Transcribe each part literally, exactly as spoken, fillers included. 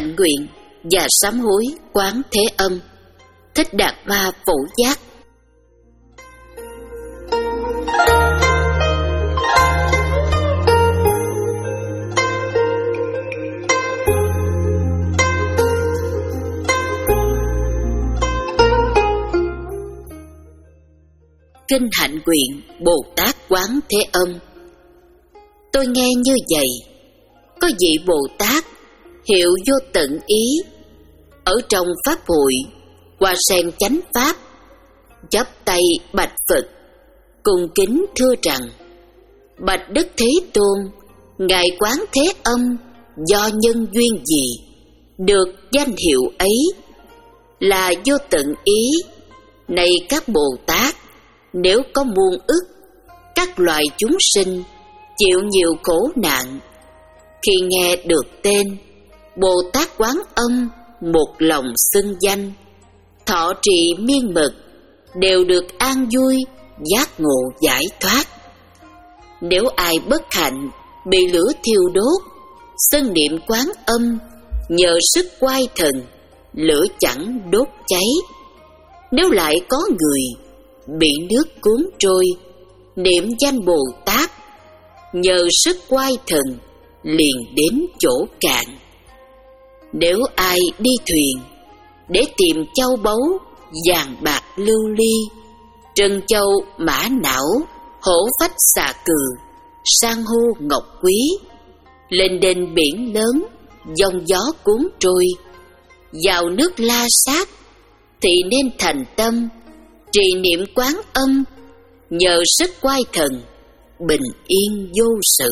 hạnh nguyện và sám hối Quán Thế Âm. Thích Đạt Ma Phổ Giác. Kinh hạnh nguyện Bồ Tát Quán Thế Âm. Tôi nghe như vậy: có vị Bồ Tát hiệu Vô Tận Ý ở trong pháp hội Hoa Sen Chánh Pháp, chắp tay bạch Phật, cung kính thưa rằng: bạch Đức Thế Tôn, ngài Quán Thế Âm do nhân duyên gì được danh hiệu ấy là Vô Tận Ý? Này các Bồ Tát, nếu có muôn ức các loài chúng sinh chịu nhiều khổ nạn, khi nghe được tên Bồ Tát Quán Âm một lòng xưng danh, thọ trì miên mật, đều được an vui, giác ngộ giải thoát. Nếu ai bất hạnh bị lửa thiêu đốt, xưng niệm Quán Âm, nhờ sức oai thần, lửa chẳng đốt cháy. Nếu lại có người bị nước cuốn trôi, niệm danh Bồ Tát, nhờ sức oai thần, liền đến chỗ cạn. Nếu ai đi thuyền để tìm châu báu, vàng bạc lưu ly, trân châu mã não, hổ phách xà cừ, san hô ngọc quý, lên đền biển lớn, giông gió cuốn trôi, vào nước La Sát, thì nên thành tâm trì niệm Quán Âm, nhờ sức oai thần, bình yên vô sự.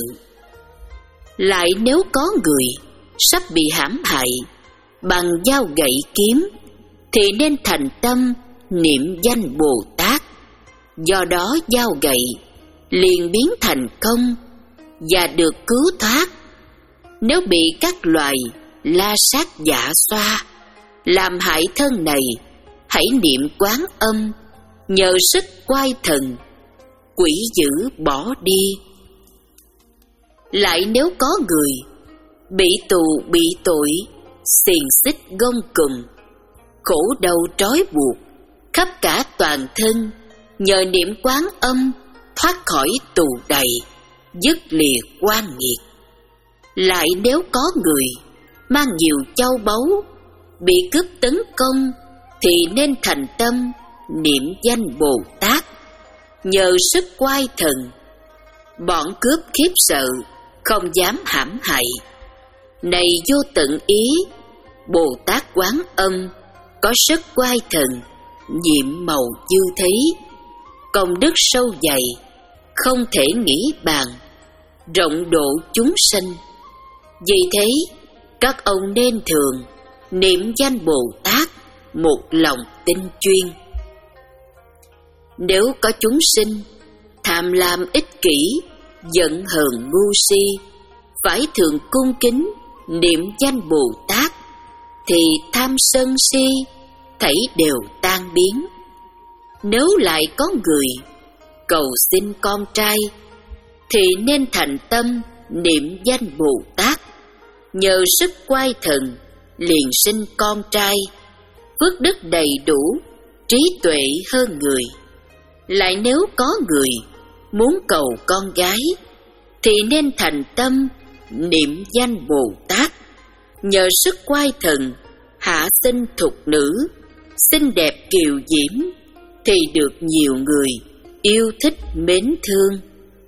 Lại nếu có người sắp bị hãm hại bằng dao gậy kiếm, thì nên thành tâm niệm danh Bồ Tát, do đó dao gậy liền biến thành công và được cứu thoát. Nếu bị các loài la sát dạ xoa làm hại thân này, hãy niệm Quán Âm, nhờ sức oai thần, quỷ dữ bỏ đi. Lại nếu có người bị tù bị tội, xiềng xích gông cùm, khổ đau trói buộc khắp cả toàn thân, nhờ niệm Quán Âm thoát khỏi tù đầy, dứt lìa oan nghiệt. Lại nếu có người mang nhiều châu báu bị cướp tấn công, thì nên thành tâm niệm danh Bồ Tát, nhờ sức oai thần, bọn cướp khiếp sợ không dám hãm hại. Này Vô Tận Ý, Bồ Tát Quán Âm có sức oai thần, nhiệm màu như thế, công đức sâu dày, không thể nghĩ bàn, rộng độ chúng sinh. Vì thế các ông nên thường niệm danh Bồ Tát một lòng tinh chuyên. Nếu có chúng sinh tham lam ích kỷ, giận hờn ngu si, phải thường cung kính niệm danh Bồ Tát, thì tham sân si thảy đều tan biến. Nếu lại có người cầu xin con trai, thì nên thành tâm niệm danh Bồ Tát, nhờ sức oai thần, liền sinh con trai, phước đức đầy đủ, trí tuệ hơn người. Lại nếu có người muốn cầu con gái, thì nên thành tâm niệm danh Bồ Tát, nhờ sức oai thần, hạ sinh thục nữ, xinh đẹp kiều diễm, thì được nhiều người yêu thích mến thương.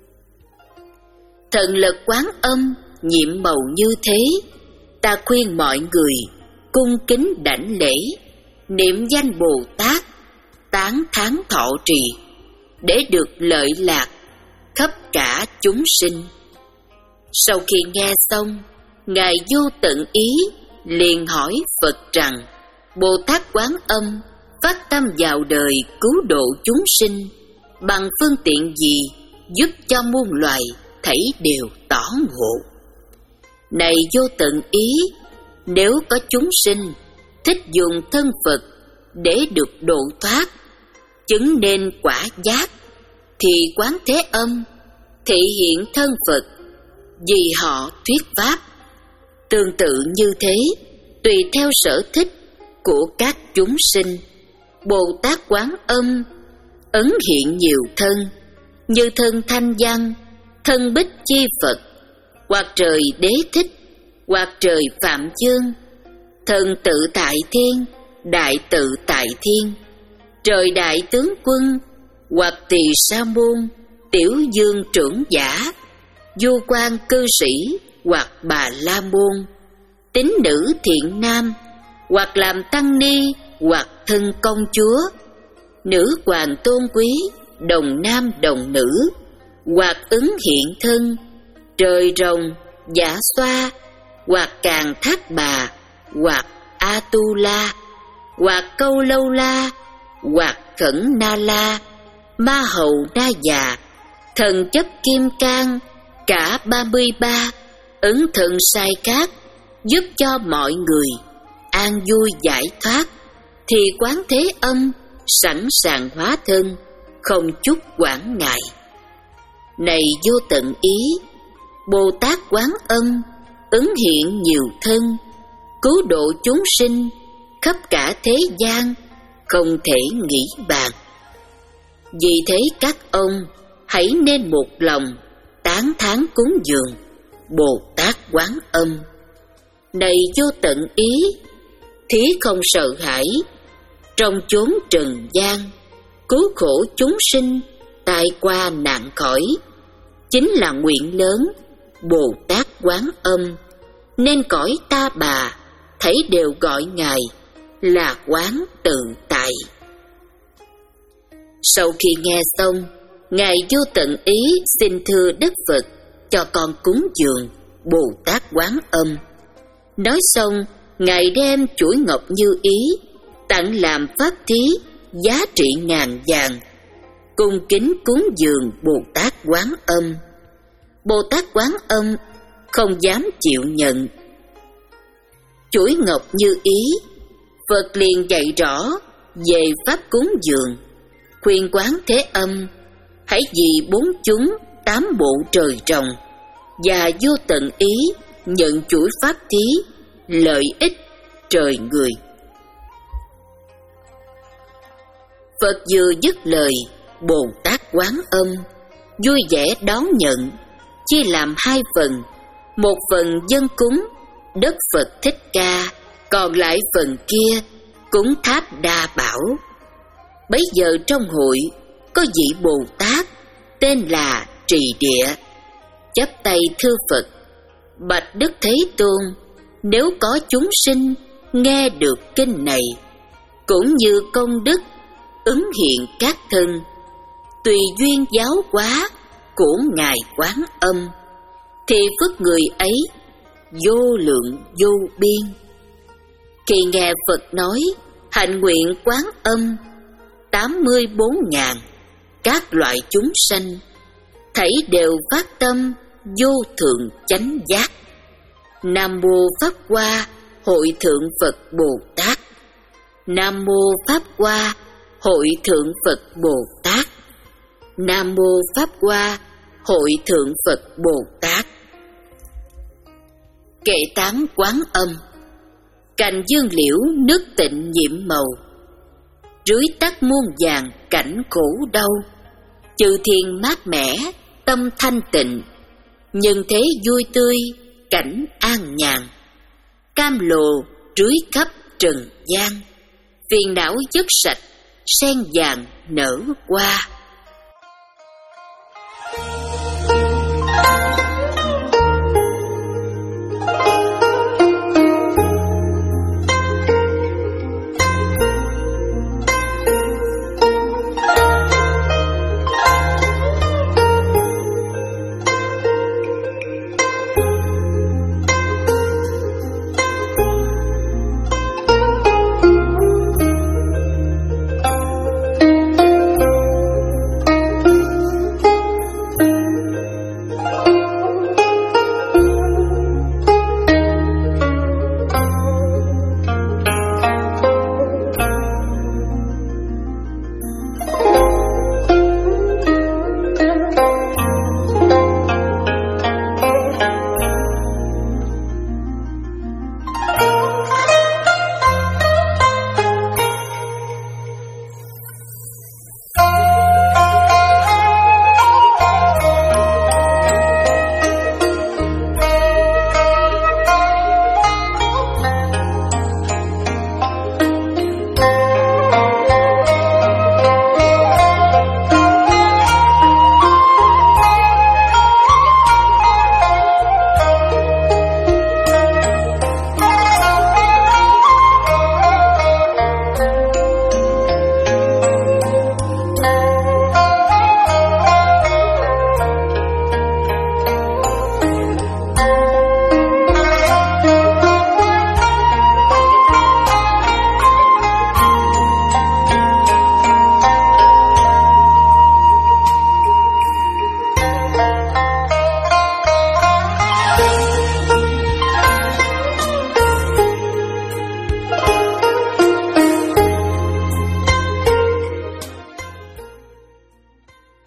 Thần lực Quán Âm nhiệm màu như thế, ta khuyên mọi người cung kính đảnh lễ, niệm danh Bồ Tát, tán thán thọ trì, để được lợi lạc khắp cả chúng sinh. Sau khi nghe xong, ngài Vô Tận Ý liền hỏi Phật rằng: Bồ Tát Quán Âm phát tâm vào đời cứu độ chúng sinh, bằng phương tiện gì giúp cho muôn loài thảy đều tỏ ngộ? Này Vô Tận Ý, nếu có chúng sinh thích dùng thân Phật để được độ thoát, chứng nên quả giác, thì Quán Thế Âm thị hiện thân Phật vì họ thuyết pháp. Tương tự như thế, tùy theo sở thích của các chúng sinh. Bồ Tát Quán Âm ấn hiện nhiều thân, như thân Thanh Văn, thân Bích Chi Phật, hoặc trời Đế Thích, hoặc trời Phạm Dương, thần Tự Tại Thiên, Đại Tự Tại Thiên, trời Đại Tướng Quân, hoặc Tỳ Sa Môn, Tiểu Dương Trưởng Giả, Du Quan Cư Sĩ, hoặc Bà La Môn, tín nữ thiện nam, hoặc làm tăng ni, hoặc thân công chúa, nữ hoàng tôn quý, đồng nam đồng nữ, hoặc ứng hiện thân, trời rồng, giả xoa, hoặc càng thác bà, hoặc a tu la, hoặc câu lâu la, hoặc khẩn na la, ma hầu na già, thần chấp kim cang, cả ba mươi ba ứng thần sai khác, giúp cho mọi người an vui giải thoát, thì Quán Thế Âm sẵn sàng hóa thân, không chút quản ngại. Này vô tận ý, Bồ Tát Quán Âm ứng hiện nhiều thân, cứu độ chúng sinh khắp cả thế gian, không thể nghĩ bàn. Vì thế các ông hãy nên một lòng tán thán cúng dường Bồ Tát Quán Âm. Này vô tận ý, thí không sợ hãi, trong chốn trần gian, cứu khổ chúng sinh, tai qua nạn khỏi, chính là nguyện lớn Bồ Tát Quán Âm, nên cõi ta bà thấy đều gọi Ngài là Quán Tự Tại. Sau khi nghe xong, Ngài vô tận ý xin thưa Đức Phật cho con cúng dường Bồ Tát Quán Âm. Nói xong, Ngài đem chuỗi ngọc như ý tặng làm pháp thí giá trị ngàn vàng, cung kính cúng dường Bồ Tát Quán Âm. Bồ Tát Quán Âm không dám chịu nhận. Chuỗi ngọc như ý, Phật liền dạy rõ về pháp cúng dường, khuyên Quán Thế Âm hãy vì bốn chúng tám bộ trời trồng và vô tận ý nhận chuỗi pháp thí lợi ích trời người. Phật vừa dứt lời, Bồ Tát Quán Âm vui vẻ đón nhận, chia làm hai phần, một phần dâng cúng đất Phật Thích Ca, còn lại phần kia cúng tháp Đa Bảo. Bấy giờ trong hội có vị Bồ Tát tên là Trì Địa, chắp tay thưa Phật: Bạch Đức Thế Tôn, nếu có chúng sinh nghe được kinh này, cũng như công đức ứng hiện các thân, tùy duyên giáo hóa của Ngài Quán Âm, thì phước người ấy vô lượng vô biên. Khi nghe Phật nói hạnh nguyện Quán Âm tám mươi bốn ngàn các loại chúng sanh, thảy đều phát tâm vô thượng chánh giác. Nam mô Pháp Hoa Hội Thượng Phật Bồ Tát. Nam mô Pháp Hoa Hội Thượng Phật Bồ Tát. Nam mô Pháp Hoa Hội Thượng Phật Bồ Tát. Kệ tán Quán Âm. Cành dương liễu nước tịnh nhiệm màu, rưới tắt muôn vàng cảnh khổ đau. Chư thiên mát mẻ tâm thanh tịnh, nhân thế vui tươi cảnh an nhàn. Cam lồ rưới khắp trần gian, phiền não dứt sạch sen vàng nở hoa.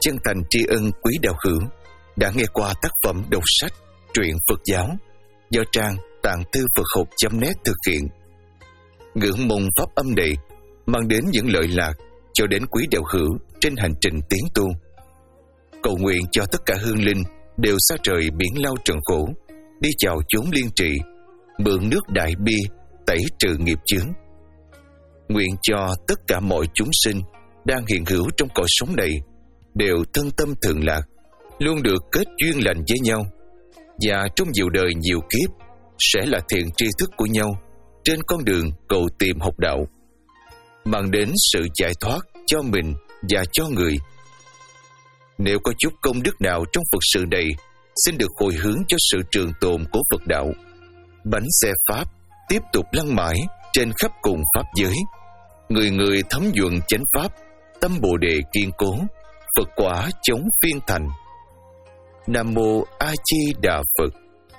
chân thành tri ân quý đạo hữu đã nghe qua tác phẩm đọc sách truyện Phật giáo do trang tạng thư Phật học chấm net thực hiện. Ngưỡng mong pháp âm này mang đến những lợi lạc cho đến quý đạo hữu trên hành trình tiến tu. Cầu nguyện cho tất cả hương linh đều xa trời biển lao trần khổ, đi chào chốn liên trị, mượn nước đại bi tẩy trừ nghiệp chướng. Nguyện cho tất cả mọi chúng sinh đang hiện hữu trong cõi sống này đều thân tâm thượng lạc, luôn được kết duyên lành với nhau, và trong nhiều đời nhiều kiếp sẽ là thiện tri thức của nhau trên con đường cầu tìm học đạo, mang đến sự giải thoát cho mình và cho người. Nếu có chút công đức nào trong Phật sự này, xin được hồi hướng cho sự trường tồn của Phật đạo. Bánh xe Pháp tiếp tục lăn mãi trên khắp cùng Pháp giới. Người người thấm nhuận chánh Pháp, tâm Bồ Đề kiên cố, Phật quả chống phiên thành. Nam Mô A Di Đà Phật.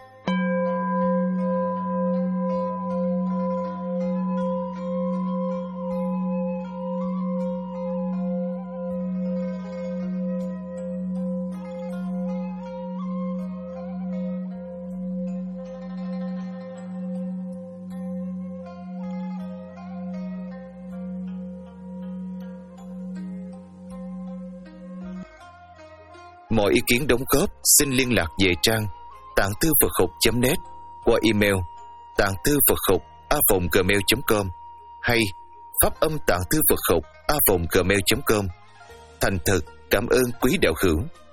Mọi ý kiến đóng góp xin liên lạc về trang tạng thư Phật học chấm net qua email tạng thư Phật học a vòng gmail chấm com hay pháp âm tạng thư Phật học a vòng gmail chấm com. Thành thật cảm ơn quý đạo hữu.